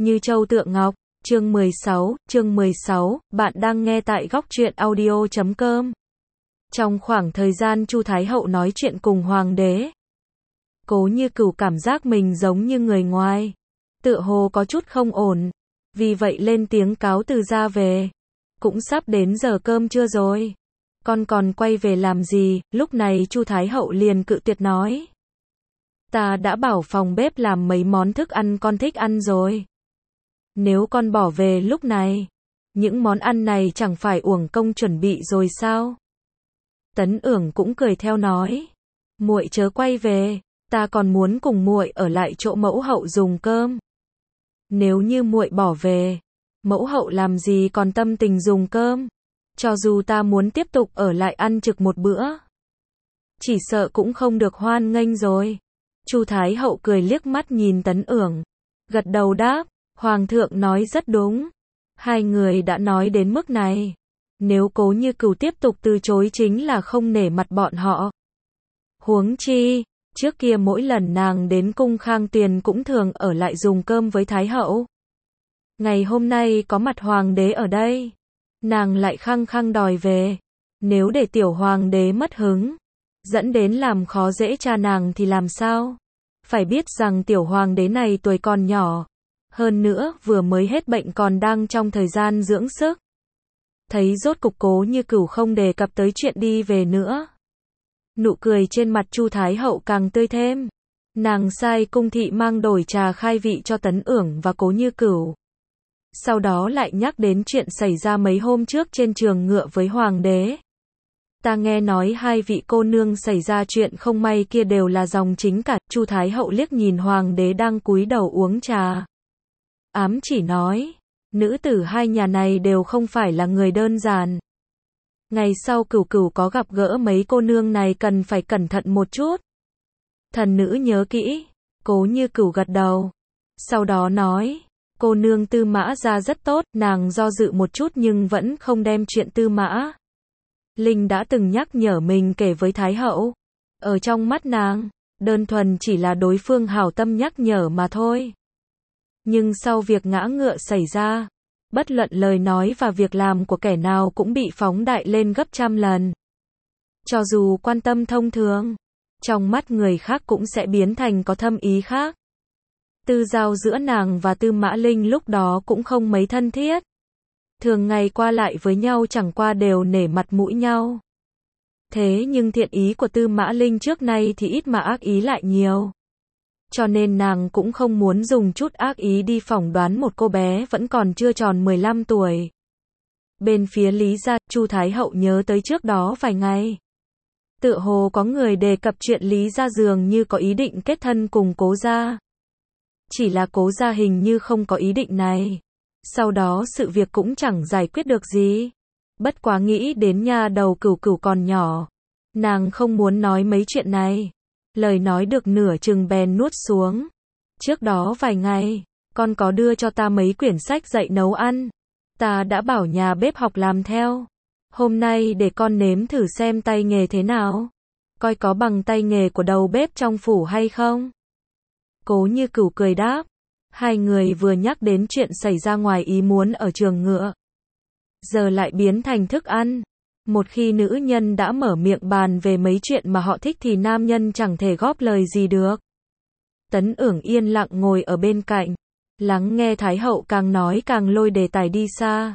Như châu tượng ngọc, chương 16, bạn đang nghe tại góc truyện audio.com. Trong khoảng thời gian Chu Thái Hậu nói chuyện cùng hoàng đế, Cố Như Cửu cảm giác mình giống như người ngoài, tựa hồ có chút không ổn, vì vậy lên tiếng cáo từ ra về. Cũng sắp đến giờ cơm trưa rồi, con còn quay về làm gì? Lúc này Chu Thái Hậu liền cự tuyệt nói, ta đã bảo phòng bếp làm mấy món thức ăn con thích ăn rồi. Nếu con bỏ về lúc này, những món ăn này chẳng phải uổng công chuẩn bị rồi sao? Tấn Ưởng cũng cười theo nói, muội chớ quay về, ta còn muốn cùng muội ở lại chỗ mẫu hậu dùng cơm. Nếu như muội bỏ về, mẫu hậu làm gì còn tâm tình dùng cơm? Cho dù ta muốn tiếp tục ở lại ăn trực một bữa, chỉ sợ cũng không được hoan nghênh rồi. Chu Thái Hậu cười liếc mắt nhìn Tấn Ưởng, gật đầu đáp, Hoàng thượng nói rất đúng. Hai người đã nói đến mức này, nếu Cố Như Cửu tiếp tục từ chối chính là không nể mặt bọn họ. Huống chi, trước kia mỗi lần nàng đến cung Khang Tuyền cũng thường ở lại dùng cơm với Thái Hậu. Ngày hôm nay có mặt Hoàng đế ở đây, nàng lại khăng khăng đòi về. Nếu để tiểu Hoàng đế mất hứng, dẫn đến làm khó dễ cha nàng thì làm sao? Phải biết rằng tiểu Hoàng đế này tuổi còn nhỏ, hơn nữa vừa mới hết bệnh còn đang trong thời gian dưỡng sức. Thấy rốt cục Cố Như Cửu không đề cập tới chuyện đi về nữa, nụ cười trên mặt Chu Thái Hậu càng tươi thêm. Nàng sai cung thị mang đổi trà khai vị cho Tấn Ưởng và Cố Như Cửu. Sau đó lại nhắc đến chuyện xảy ra mấy hôm trước trên trường ngựa với Hoàng đế. Ta nghe nói hai vị cô nương xảy ra chuyện không may kia đều là dòng chính cả. Chu Thái Hậu liếc nhìn Hoàng đế đang cúi đầu uống trà, ám chỉ nói, nữ tử hai nhà này đều không phải là người đơn giản. Ngày sau Cửu Cửu có gặp gỡ mấy cô nương này cần phải cẩn thận một chút. Thần nữ nhớ kỹ. Cố Như Cửu gật đầu, sau đó nói, cô nương Tư Mã gia rất tốt. Nàng do dự một chút nhưng vẫn không đem chuyện Tư Mã Linh đã từng nhắc nhở mình kể với Thái Hậu. Ở trong mắt nàng, đơn thuần chỉ là đối phương hảo tâm nhắc nhở mà thôi. Nhưng sau việc ngã ngựa xảy ra, bất luận lời nói và việc làm của kẻ nào cũng bị phóng đại lên gấp trăm lần. Cho dù quan tâm thông thường, trong mắt người khác cũng sẽ biến thành có thâm ý khác. Tư giao giữa nàng và Tư Mã Linh lúc đó cũng không mấy thân thiết. Thường ngày qua lại với nhau chẳng qua đều nể mặt mũi nhau. Thế nhưng thiện ý của Tư Mã Linh trước nay thì ít mà ác ý lại nhiều. Cho nên nàng cũng không muốn dùng chút ác ý đi phỏng đoán một cô bé vẫn còn chưa tròn 15 tuổi. Bên phía Lý gia, Chu Thái Hậu nhớ tới trước đó vài ngày, tựa hồ có người đề cập chuyện Lý gia dường như có ý định kết thân cùng Cố gia. Chỉ là Cố gia hình như không có ý định này. Sau đó sự việc cũng chẳng giải quyết được gì. Bất quá nghĩ đến nha đầu Cửu Cửu còn nhỏ, nàng không muốn nói mấy chuyện này. Lời nói được nửa chừng bèn nuốt xuống. Trước đó vài ngày, con có đưa cho ta mấy quyển sách dạy nấu ăn. Ta đã bảo nhà bếp học làm theo. Hôm nay để con nếm thử xem tay nghề thế nào. Coi có bằng tay nghề của đầu bếp trong phủ hay không. Cố Như Cửu cười đáp. Hai người vừa nhắc đến chuyện xảy ra ngoài ý muốn ở trường ngựa, giờ lại biến thành thức ăn. Một khi nữ nhân đã mở miệng bàn về mấy chuyện mà họ thích thì nam nhân chẳng thể góp lời gì được. Tấn Ưởng yên lặng ngồi ở bên cạnh, lắng nghe Thái Hậu càng nói càng lôi đề tài đi xa.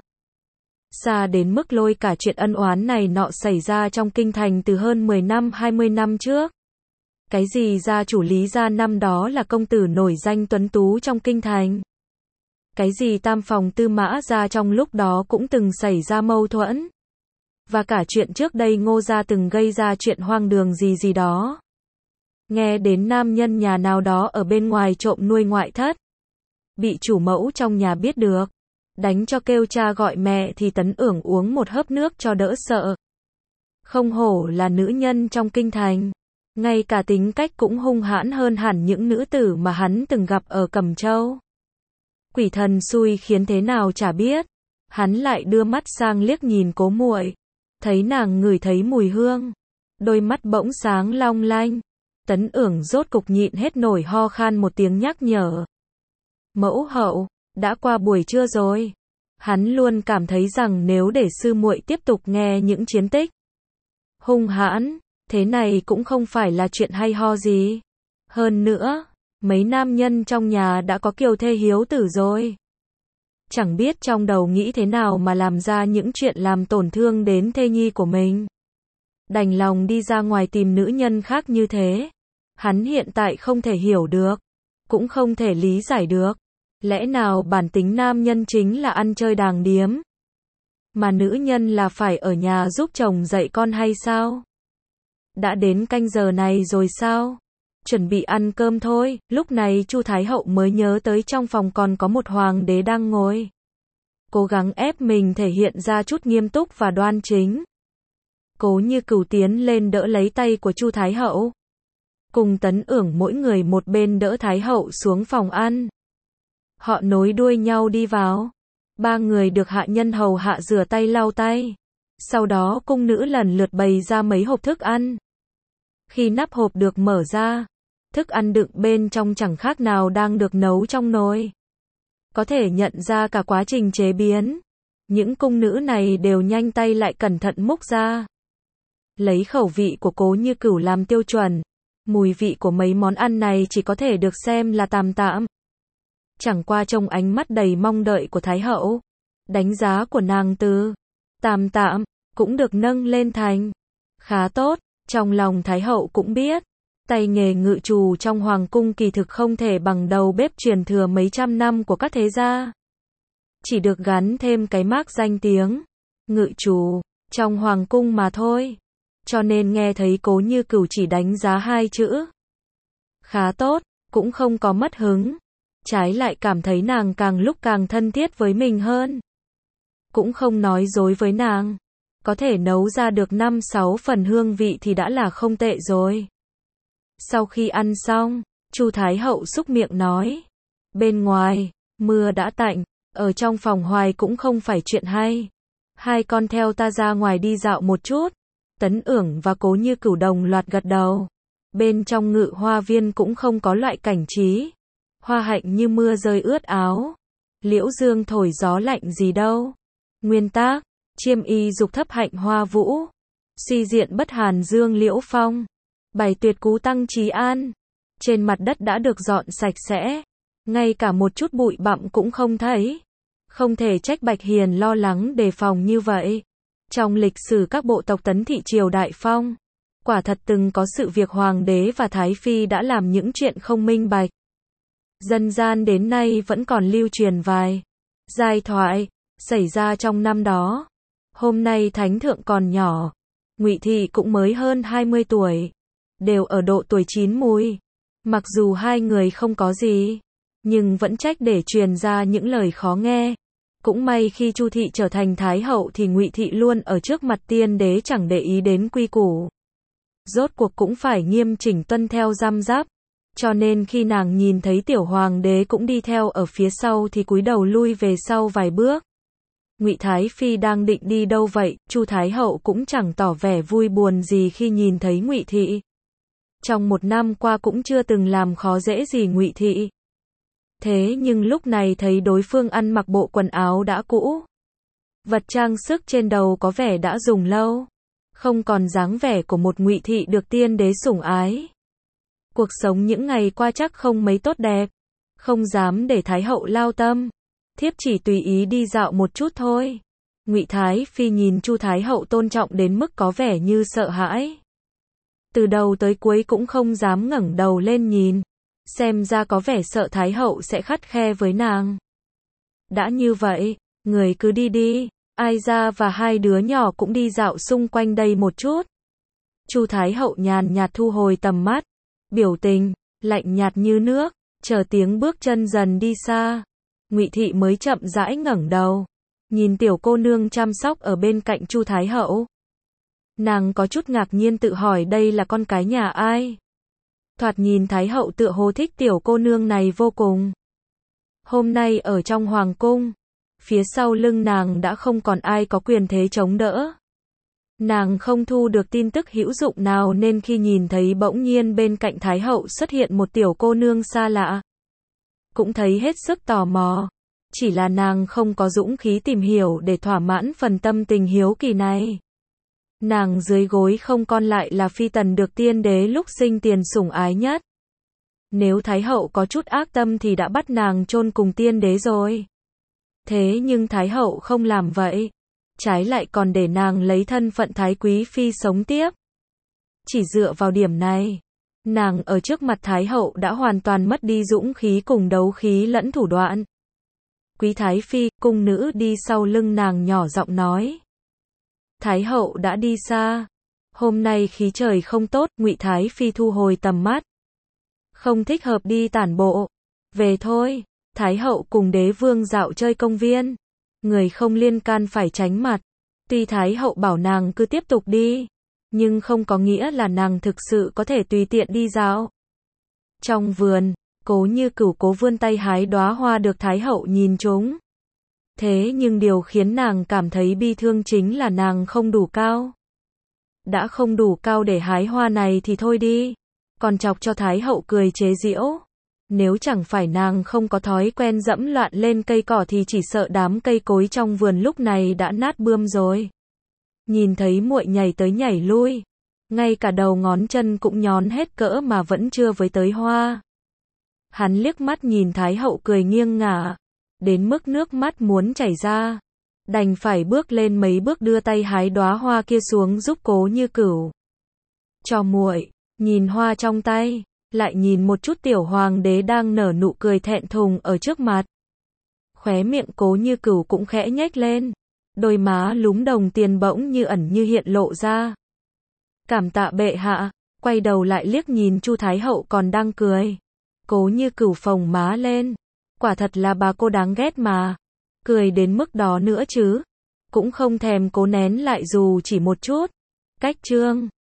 Xa đến mức lôi cả chuyện ân oán này nọ xảy ra trong kinh thành từ hơn 10 năm 20 năm trước. Cái gì gia chủ Lý gia năm đó là công tử nổi danh tuấn tú trong kinh thành. Cái gì tam phòng Tư Mã gia trong lúc đó cũng từng xảy ra mâu thuẫn. Và cả chuyện trước đây Ngô gia từng gây ra chuyện hoang đường gì đó. Nghe đến nam nhân nhà nào đó ở bên ngoài trộm nuôi ngoại thất, bị chủ mẫu trong nhà biết được, đánh cho kêu cha gọi mẹ thì Tấn Ưởng uống một hớp nước cho đỡ sợ. Không hổ là nữ nhân trong kinh thành, ngay cả tính cách cũng hung hãn hơn hẳn những nữ tử mà hắn từng gặp ở Cẩm Châu. Quỷ thần xui khiến thế nào chả biết, hắn lại đưa mắt sang liếc nhìn Cố muội, thấy nàng ngửi thấy mùi hương, đôi mắt bỗng sáng long lanh. Tấn Ưởng rốt cục nhịn hết nổi ho khan một tiếng nhắc nhở. Mẫu hậu, Đã qua buổi trưa rồi. Hắn luôn cảm thấy rằng nếu để sư muội tiếp tục nghe những chiến tích hung hãn, thế này cũng không phải là chuyện hay ho gì. Hơn nữa, mấy nam nhân trong nhà đã có kiều thê hiếu tử rồi. Chẳng biết trong đầu nghĩ thế nào mà làm ra những chuyện làm tổn thương đến thê nhi của mình. Đành lòng đi ra ngoài tìm nữ nhân khác như thế. Hắn hiện tại không thể hiểu được, cũng không thể lý giải được. Lẽ nào bản tính nam nhân chính là ăn chơi đàng điếm, mà nữ nhân là phải ở nhà giúp chồng dạy con hay sao? Đã đến canh giờ này rồi sao? Chuẩn bị ăn cơm thôi. Lúc này Chu Thái Hậu mới nhớ tới trong phòng còn có một hoàng đế đang ngồi. Cố gắng ép mình thể hiện ra chút nghiêm túc và đoan chính. Cố Như Cửu tiến lên đỡ lấy tay của Chu Thái Hậu. Cùng Tấn Ưởng mỗi người một bên đỡ Thái Hậu xuống phòng ăn. Họ nối đuôi nhau đi vào. Ba người được hạ nhân hầu hạ rửa tay lau tay. Sau đó cung nữ lần lượt bày ra mấy hộp thức ăn. Khi nắp hộp được mở ra, thức ăn đựng bên trong chẳng khác nào đang được nấu trong nồi. Có thể nhận ra cả quá trình chế biến. Những cung nữ này đều nhanh tay lại cẩn thận múc ra. Lấy khẩu vị của Cố Như Cửu làm tiêu chuẩn. Mùi vị của mấy món ăn này chỉ có thể được xem là tạm tạm. Chẳng qua trong ánh mắt đầy mong đợi của Thái Hậu, đánh giá của nàng từ tạm tạm cũng được nâng lên thành khá tốt. Trong lòng Thái Hậu cũng biết, tay nghề ngự trù trong hoàng cung kỳ thực không thể bằng đầu bếp truyền thừa mấy trăm năm của các thế gia. Chỉ được gắn thêm cái mác danh tiếng ngự trù trong hoàng cung mà thôi. Cho nên nghe thấy Cố Như Cửu chỉ đánh giá hai chữ khá tốt, cũng không có mất hứng. Trái lại cảm thấy nàng càng lúc càng thân thiết với mình hơn. Cũng không nói dối với nàng. Có thể nấu ra được 5-6 phần hương vị thì đã là không tệ rồi. Sau khi ăn xong, Chu Thái Hậu xúc miệng nói. Bên ngoài, mưa đã tạnh, ở trong phòng hoài cũng không phải chuyện hay. Hai con theo ta ra ngoài đi dạo một chút. Tấn Ưởng và Cố Như Cửu đồng loạt gật đầu. Bên trong Ngự Hoa Viên cũng không có loại cảnh trí. Hoa hạnh như mưa rơi ướt áo. Liễu dương thổi gió lạnh gì đâu. Nguyên tác, chiêm y dục thấp hạnh hoa vũ. Suy diện bất hàn dương liễu phong. Bài tuyệt cú tăng trí an. Trên mặt đất đã được dọn sạch sẽ. Ngay cả một chút bụi bặm cũng không thấy. Không thể trách Bạch Hiền lo lắng đề phòng như vậy. Trong lịch sử các bộ tộc Tấn thị triều đại phong, quả thật từng có sự việc hoàng đế và thái phi đã làm những chuyện không minh bạch. Dân gian đến nay vẫn còn lưu truyền vài giai thoại xảy ra trong năm đó. Hôm nay thánh thượng còn nhỏ, Ngụy Thị cũng mới hơn 20 tuổi, đều ở độ tuổi chín mùi. Mặc dù hai người không có gì, nhưng vẫn trách để truyền ra những lời khó nghe. Cũng may khi Chu Thị trở thành Thái Hậu thì Ngụy Thị luôn ở trước mặt tiên đế chẳng để ý đến quy củ. Rốt cuộc cũng phải nghiêm chỉnh tuân theo răm rắp. Cho nên khi nàng nhìn thấy tiểu hoàng đế cũng đi theo ở phía sau thì cúi đầu lui về sau vài bước. Ngụy Thái Phi đang định đi đâu vậy? Chu Thái Hậu cũng chẳng tỏ vẻ vui buồn gì khi nhìn thấy Ngụy Thị. Trong một năm qua cũng chưa từng làm khó dễ gì Ngụy Thị. Thế nhưng lúc này thấy đối phương ăn mặc bộ quần áo đã cũ. Vật trang sức trên đầu có vẻ đã dùng lâu. Không còn dáng vẻ của một Ngụy Thị được tiên đế sủng ái. Cuộc sống những ngày qua chắc không mấy tốt đẹp. Không dám để Thái Hậu lao tâm. Thiếp chỉ tùy ý đi dạo một chút thôi. Ngụy Thái Phi nhìn Chu Thái Hậu tôn trọng đến mức có vẻ như sợ hãi. Từ đầu tới cuối cũng không dám ngẩng đầu lên nhìn. Xem ra có vẻ sợ Thái Hậu sẽ khắt khe với nàng. Đã như vậy, người cứ đi đi. Ai ra và hai đứa nhỏ cũng đi dạo xung quanh đây một chút. Chu Thái Hậu nhàn nhạt thu hồi tầm mắt. Biểu tình lạnh nhạt như nước, chờ tiếng bước chân dần đi xa. Ngụy Thị mới chậm rãi ngẩng đầu, nhìn tiểu cô nương chăm sóc ở bên cạnh Chu Thái Hậu. Nàng có chút ngạc nhiên tự hỏi đây là con cái nhà ai. Thoạt nhìn Thái Hậu tựa hồ thích tiểu cô nương này vô cùng. Hôm nay ở trong hoàng cung, phía sau lưng nàng đã không còn ai có quyền thế chống đỡ. Nàng không thu được tin tức hữu dụng nào nên khi nhìn thấy bỗng nhiên bên cạnh Thái Hậu xuất hiện một tiểu cô nương xa lạ, cũng thấy hết sức tò mò. Chỉ là nàng không có dũng khí tìm hiểu để thỏa mãn phần tâm tình hiếu kỳ này. Nàng dưới gối không con lại là phi tần được tiên đế lúc sinh tiền sủng ái nhất. Nếu Thái hậu có chút ác tâm thì đã bắt nàng chôn cùng tiên đế rồi. Thế nhưng Thái hậu không làm vậy. Trái lại còn để nàng lấy thân phận Thái quý phi sống tiếp. Chỉ dựa vào điểm này, nàng ở trước mặt Thái hậu đã hoàn toàn mất đi dũng khí cùng đấu khí lẫn thủ đoạn. Quý Thái phi, cung nữ đi sau lưng nàng nhỏ giọng nói. Thái hậu đã đi xa. Hôm nay khí trời không tốt, Ngụy Thái phi thu hồi tầm mắt. Không thích hợp đi tản bộ. Về thôi. Thái hậu cùng đế vương dạo chơi công viên. Người không liên can phải tránh mặt. Tuy Thái hậu bảo nàng cứ tiếp tục đi, nhưng không có nghĩa là nàng thực sự có thể tùy tiện đi dạo. Trong vườn, Cố Như Cửu cố vươn tay hái đóa hoa được Thái hậu nhìn trúng. Thế nhưng điều khiến nàng cảm thấy bi thương chính là nàng không đủ cao. Đã không đủ cao để hái hoa này thì thôi đi. Còn chọc cho Thái hậu cười chế giễu. Nếu chẳng phải nàng không có thói quen dẫm loạn lên cây cỏ thì chỉ sợ đám cây cối trong vườn lúc này đã nát bươm rồi. Nhìn thấy muội nhảy tới nhảy lui, ngay cả đầu ngón chân cũng nhón hết cỡ mà vẫn chưa với tới hoa. Hắn liếc mắt nhìn Thái hậu cười nghiêng ngả, đến mức nước mắt muốn chảy ra. Đành phải bước lên mấy bước đưa tay hái đóa hoa kia xuống giúp Cố Như Cửu. Cho muội, nhìn hoa trong tay, lại nhìn một chút tiểu hoàng đế đang nở nụ cười thẹn thùng ở trước mặt. Khóe miệng Cố Như Cửu cũng khẽ nhếch lên, đôi má lúm đồng tiền bỗng như ẩn như hiện lộ ra. Cảm tạ bệ hạ, quay đầu lại liếc nhìn Chu Thái hậu còn đang cười. Cố Như Cửu phồng má lên, quả thật là bà cô đáng ghét mà, cười đến mức đó nữa chứ, cũng không thèm cố nén lại dù chỉ một chút. Cách chương